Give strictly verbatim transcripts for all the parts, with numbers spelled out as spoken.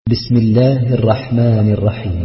بسم الله الرحمن الرحيم.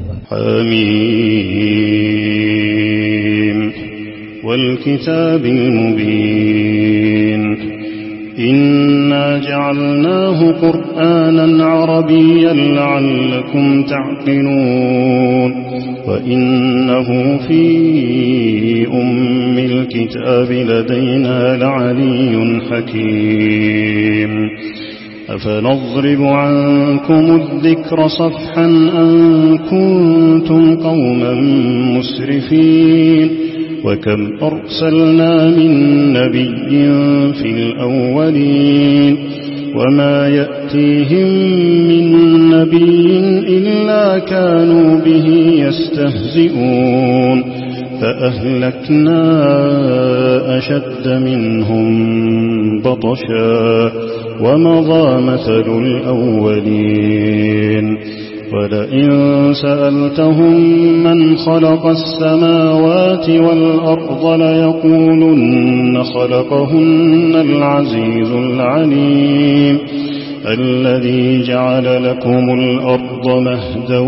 حميم والكتاب المبين إنا جعلناه قرآنا عربيا لعلكم تعقلون وإنه في أم الكتاب لدينا لعلي حكيم أفنضرب عنكم الذكر صفحا أن كنتم قوما مسرفين وكم أرسلنا من نبي في الأولين وما يأتيهم من نبي إلا كانوا به يستهزئون فأهلكنا أشد منهم بطشا ومضى مثل الأولين ولئن سألتهم من خلق السماوات والأرض ليقولن خلقهن العزيز العليم الذي جعل لكم الأرض مهدا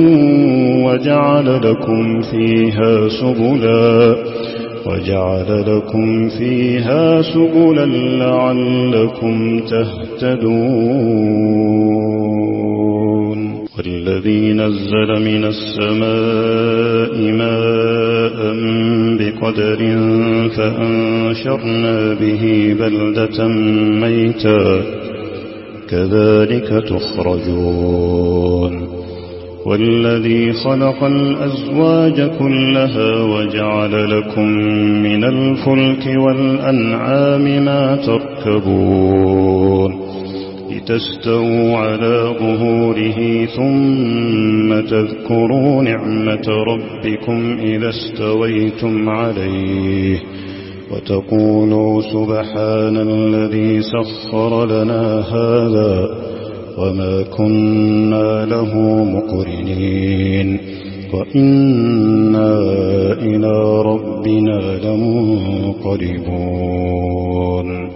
وجعل لكم فيها سبلا وجعل لكم فيها سبلا لعلكم تهتدون والذي نزل من السماء ماء بقدر فأنشرنا به بلدة ميتا كذلك تخرجون والذي خلق الأزواج كلها وجعل لكم من الفلك والأنعام ما تركبون لتستووا على ظهوره ثم تذكروا نعمة ربكم إذا استويتم عليه وتقولوا سبحان الذي سخر لنا هذا وما كنا له مقرنين وإنا إلى ربنا لمنقلبون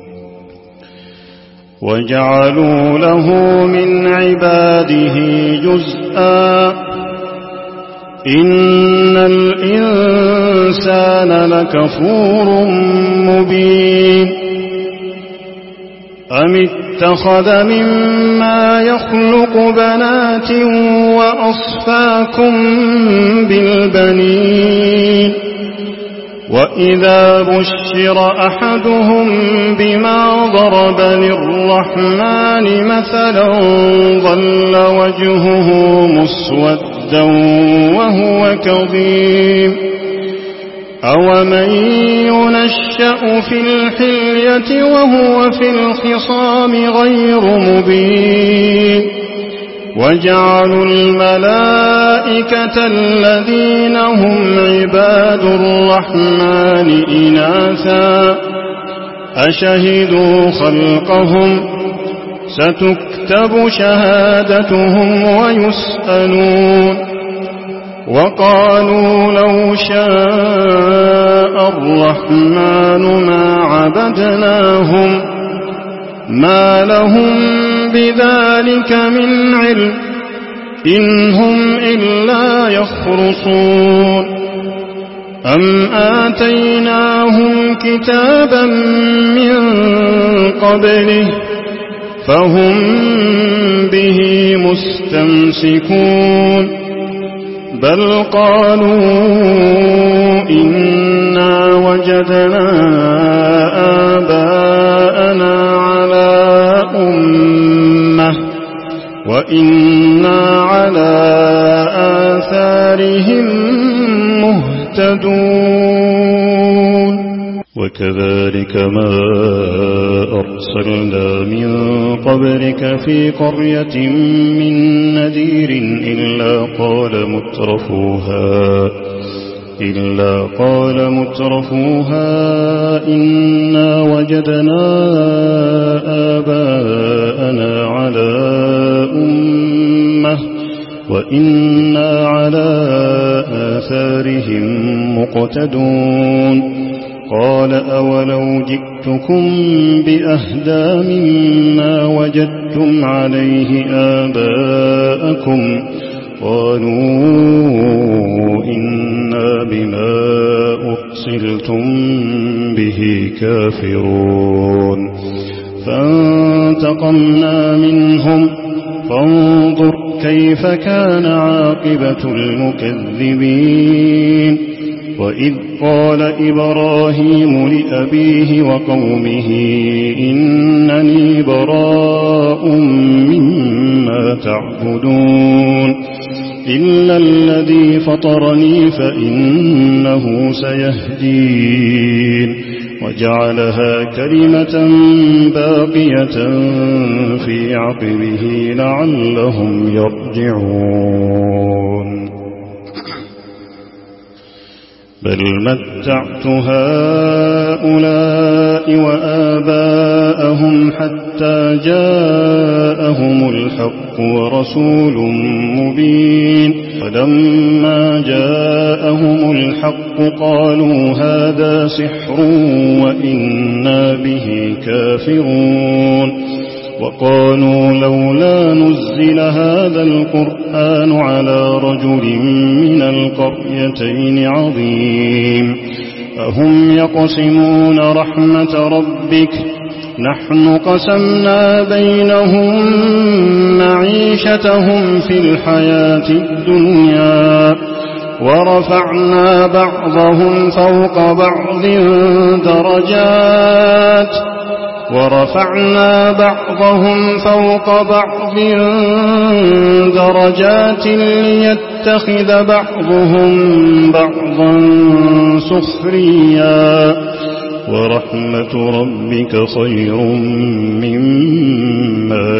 وجعلوا له من عباده جزءا إن الإنسان لكفور مبين أم اتخذ مما يخلق بنات وأصفاكم بالبنين وإذا بشر أحدهم بما ضرب للرحمن مثلا ظل وجهه مسودا وهو كظيم أومن ينشأ في الحلية وهو في الخصام غير مبين وجعلوا الملائكة الذين هم عباد الرحمن إناثا أشهدوا خلقهم ستكتب شهادتهم ويسألون وقالوا لو شاء الرحمن ما عبدناهم ما لهم بذلك من علم إن هم إلا يخرصون أم آتيناهم كتابا من قبله فهم به مستمسكون بل قالوا إنا وجدنا آباءنا على أمة وإنا على آثارهم مهتدون وكذلك ما أرسلنا من قبلك في قرية من نذير إلا قال مترفوها إلا قال مترفوها إنا وجدنا آباءنا على أمة وإنا على آثارهم مقتدون قال أولو جئتكم بأهدى مما وجدتم عليه آباءكم قالوا إنا بما أرسلتم به كافرون فانتقمنا منهم فانظر كيف كان عاقبة المكذبين وإذ قال إبراهيم لأبيه وقومه إنني براء مما تعبدون إلا الذي فطرني فإنه سيهدين وجعلها كلمة باقية في عقبه لعلهم يرجعون بل متعت هؤلاء وآباءهم حتى جاءهم الحق ورسول مبين فلما جاءهم الحق قالوا هذا سحر وإنا به كافرون وقالوا لولا نزل هذا القرآن على رجل من القريتين عظيم أهم يقسمون رحمة ربك نحن قسمنا بينهم معيشتهم في الحياة الدنيا ورفعنا بعضهم فوق بعض درجات ورفعنا بعضهم فوق بعض درجات ليتخذ بعضهم بعضا سخريا ورحمة ربك خير مما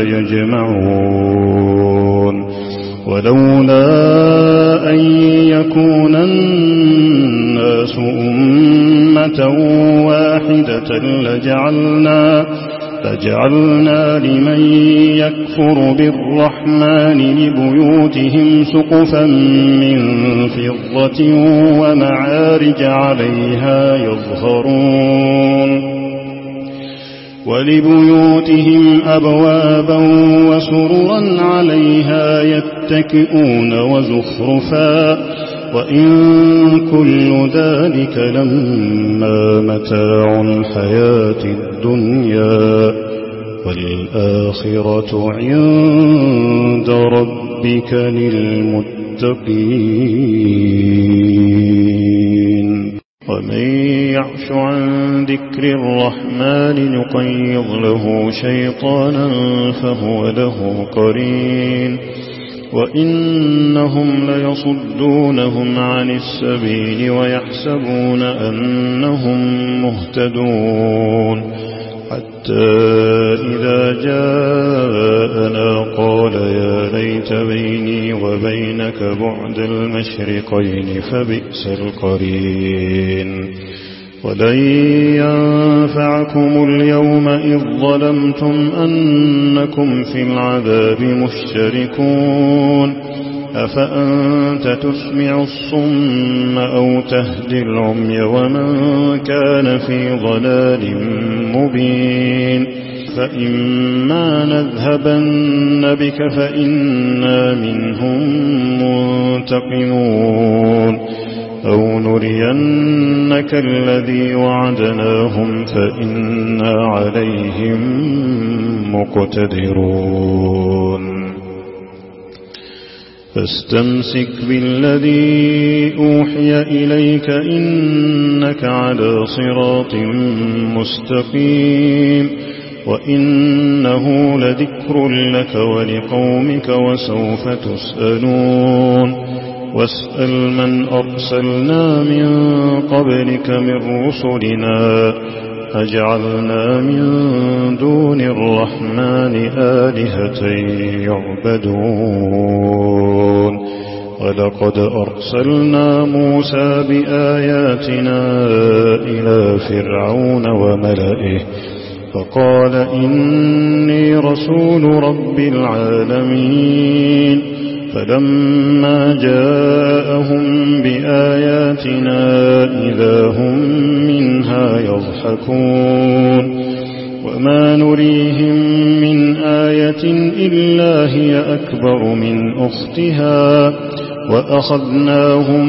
يجمعون ولولا أن يكون الناس أمة واحدة لجعلنا, لجعلنا لمن يكفر بالرحمن لبيوتهم سقفا من فضة ومعارج عليها يظهرون ولبيوتهم أبوابا وسررا عليها يتكئون وزخرفا وإن كل ذلك لما متاع الحياة الدنيا والآخرة عند ربك للمتقين ومن يعش عن ذكر الرحمن نقيض له شيطانا فهو له قرين وإنهم ليصدونهم عن السبيل ويحسبون أنهم مهتدون حتى إذا جاءنا قال يا ليت بيني وبينك بعد المشرقين فبئس القرين ولن ينفعكم اليوم إذ ظلمتم أنكم في العذاب مشتركون أفأنت تسمع الصم أو تهدي العمي ومن كان في ضلال مبين فإما نذهبن بك فإنا منهم منتقمون أو نرينك الذي وعدناهم فإنا عليهم مقتدرون فاستمسك بالذي أوحي إليك إنك على صراط مستقيم وإنه لذكر لك ولقومك وسوف تسألون واسأل من أرسلنا من قبلك من رسلنا أجعلنا من دون الرحمن آلهة يعبدون ولقد أرسلنا موسى بآياتنا إلى فرعون وملئه فقال إني رسول رب العالمين فلما جاءهم بآياتنا إذا هم منها يضحكون وما نريهم من آية إلا هي أكبر من أختها وأخذناهم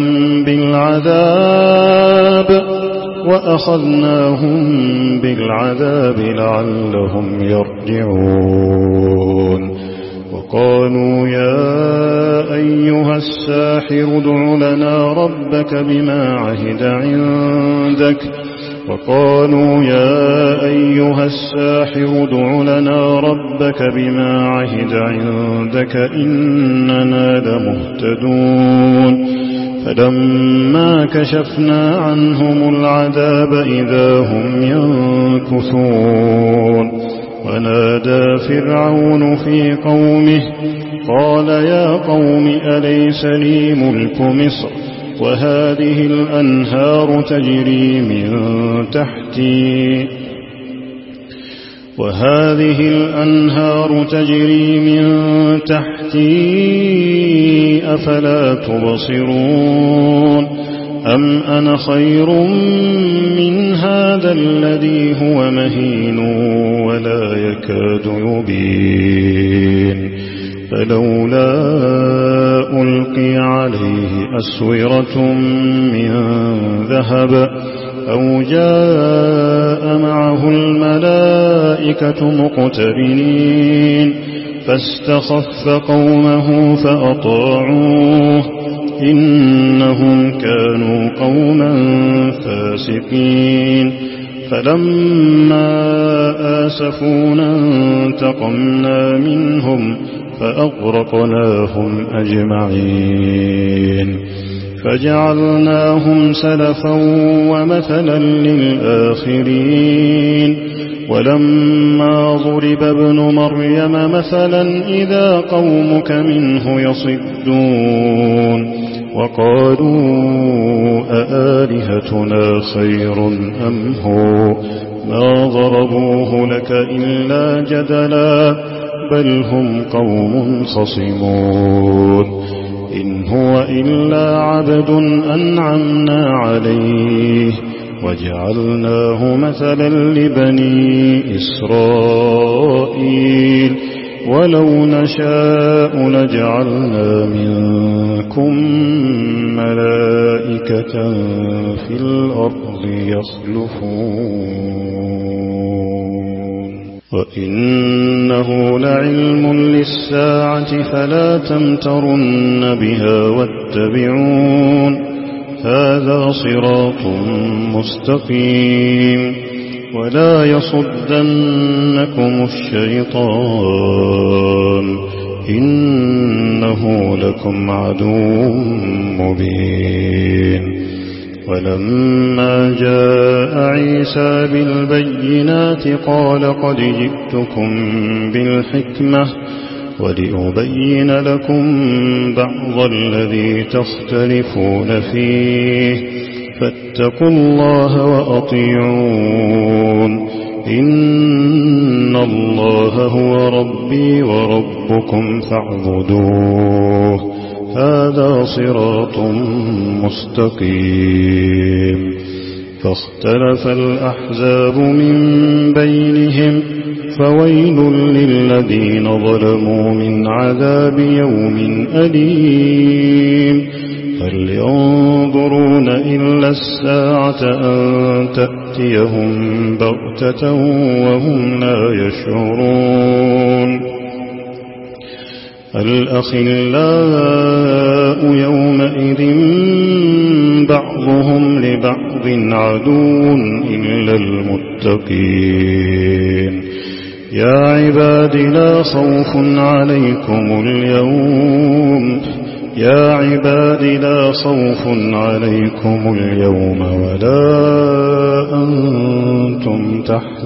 بالعذاب وأخذناهم بالعذاب لعلهم يرجعون وقالوا يا أيها الساحر ادع لنا ربك بما عهد عندك وقالوا يا أيها الساحر ادع لنا ربك بما عهد عندك إننا لمهتدون فلما كشفنا عنهم العذاب إذا هم ينكثون ونادى فرعون في قومه قال يا قوم أليس لي ملك مصر وهذه الأنهار تجري من تحتي وهذه الأنهار تجري من تحتي أفلا تبصرون أم أنا خير من هذا الذي هو مهين ولا يكاد يبين فلولا ألقي عليه أسورة من ذهب أو جاء معه الملائكة مقترنين فاستخف قومه فأطاعوه إنهم كانوا قوما فاسقين فلما آسفونا انتقمنا منهم فأغرقناهم أجمعين فجعلناهم سلفا ومثلا للآخرين ولما ضرب ابن مريم مثلا إذا قومك منه يصدون وقالوا أآلهتنا خير أم هو ما ضربوه لك إلا جدلا بل هم قوم خصمون إن هو إلا عبد أنعمنا عليه وجعلناه مثلا لبني إسرائيل ولو نشاء لجعلنا منكم ملائكة في الأرض يخلفون وإنه لعلم للساعة فلا تمترن بها واتبعون هذا صراط مستقيم ولا يصدنكم الشيطان إنه لكم عدو مبين ولما جاء عيسى بالبينات قال قد جئتكم بالحكمة ولأبين لكم بعض الذي تختلفون فيه فاتقوا الله وأطيعون إن الله هو ربي وربكم فاعبدوه هذا صراط مستقيم فاختلف الأحزاب من بينهم فويل للذين ظلموا من عذاب يوم أليم هل ينظرون إلا الساعة أن تأتيهم بغتة وهم لا يشعرون الأخلاء يومئذ بعضهم لبعض عدو إلا المتقين يا عباد لا خوف عليكم اليوم يا عباد لا خوف عليكم اليوم ولا أنتم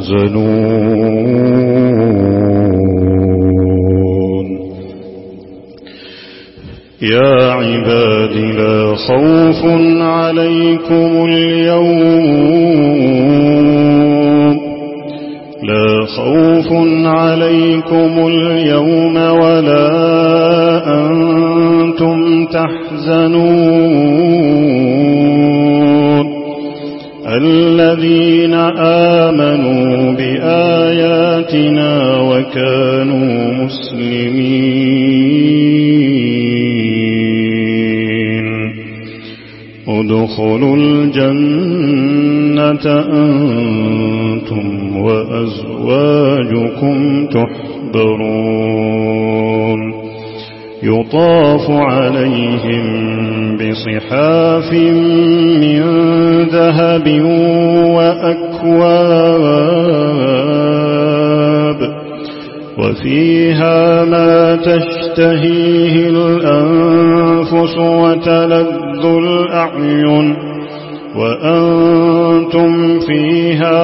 تحزنون يا عباد لا خوف عليكم اليوم لا خوف عليكم اليوم ولا أنتم تحزنون الذين آمنوا بآياتنا وكانوا مسلمين ادخلوا الجنة أنتم وأزواجكم تحبرون يطاف عليهم بصحاف من ذهب وأكواب وفيها ما تشتهيه الأنفس وتلذ الأعين وأنتم فيها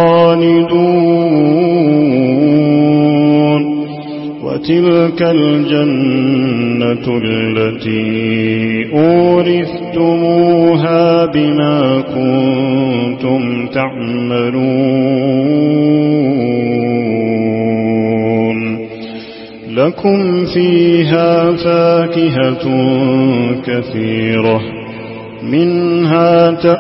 خالدون وتلك الجنة التي أورثتموها بما كنتم تعملون لكم فيها فاكهة كثيرة منها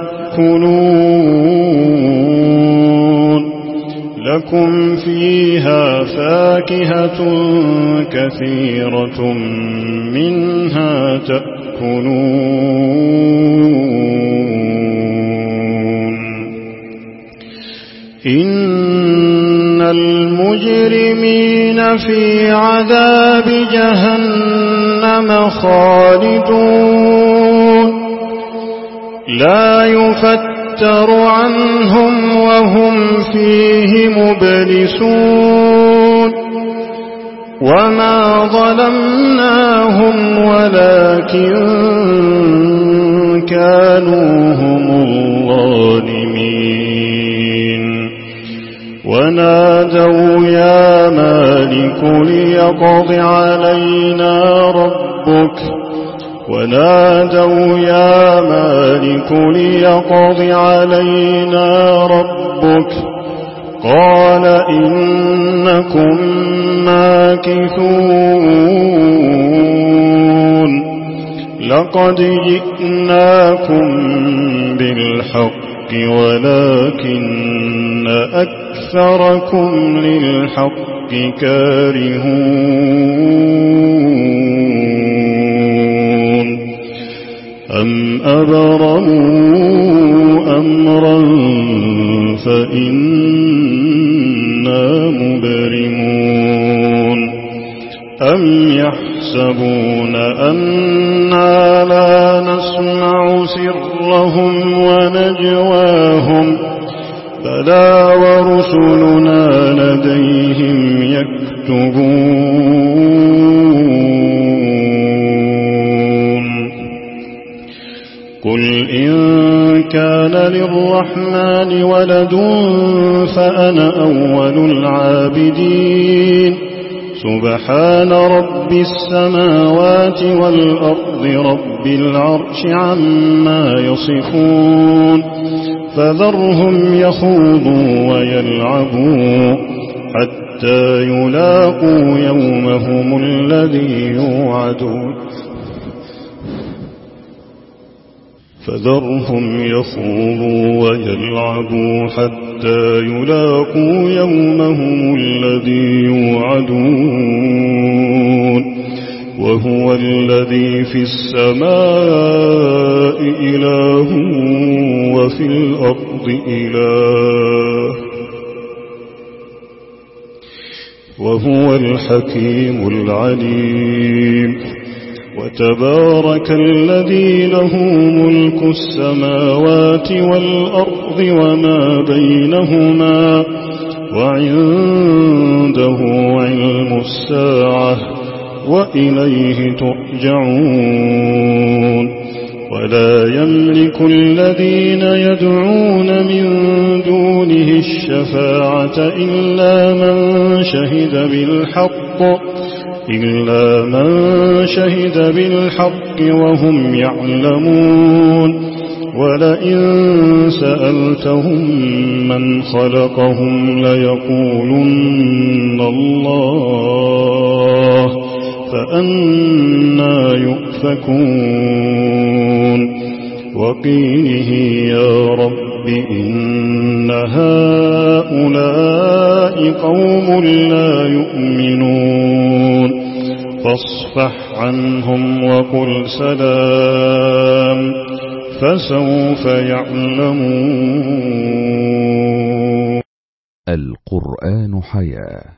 تأكلون لكم فيها فاكهة كثيرة منها تأكلون إن المجرمين في عذاب جهنم خالدون لا يفتر عنهم وهم فيه مبلسون وما ظلمناهم ولكن كانوا هم الظالمين ونادوا يا مالك ليقض علينا ربك ونادوا يا مالك ليقض علينا ربك قال إنكم ماكثون لقد جئناكم بالحق ولكن أكثركم للحق كارهون أم أبرموا أمرا فإنا مبرمون أم يحسبون أنا لا نسمع سرهم ونجواهم بلى ورسلنا لديهم يكتبون قل إن كان للرحمن ولد فأنا أول العابدين سبحان رب السماوات والأرض رب العرش عما يصفون فذرهم يخوضوا ويلعبوا حتى يلاقوا يومهم الذي يوعدون فذرهم يخوضوا ويلعبوا حتى يلاقوا يومهم الذي يوعدون وهو الذي في السماء إله وفي الأرض إله وهو الحكيم العليم وتبارك الذي له ملك السماوات والأرض وما بينهما وعنده علم الساعة وإليه ترجعون ولا يملك الذين يدعون من دونه الشفاعة إلا من شهد بالحق إلا من شهد بالحق وهم يعلمون ولئن سألتهم من خلقهم ليقولن الله فأنى يؤفكون يؤفكون وقيله يا رب إن هؤلاء قوم لا يؤمنون فاصفح عنهم وقل سلام فسوف يعلمون. القرآن حياة.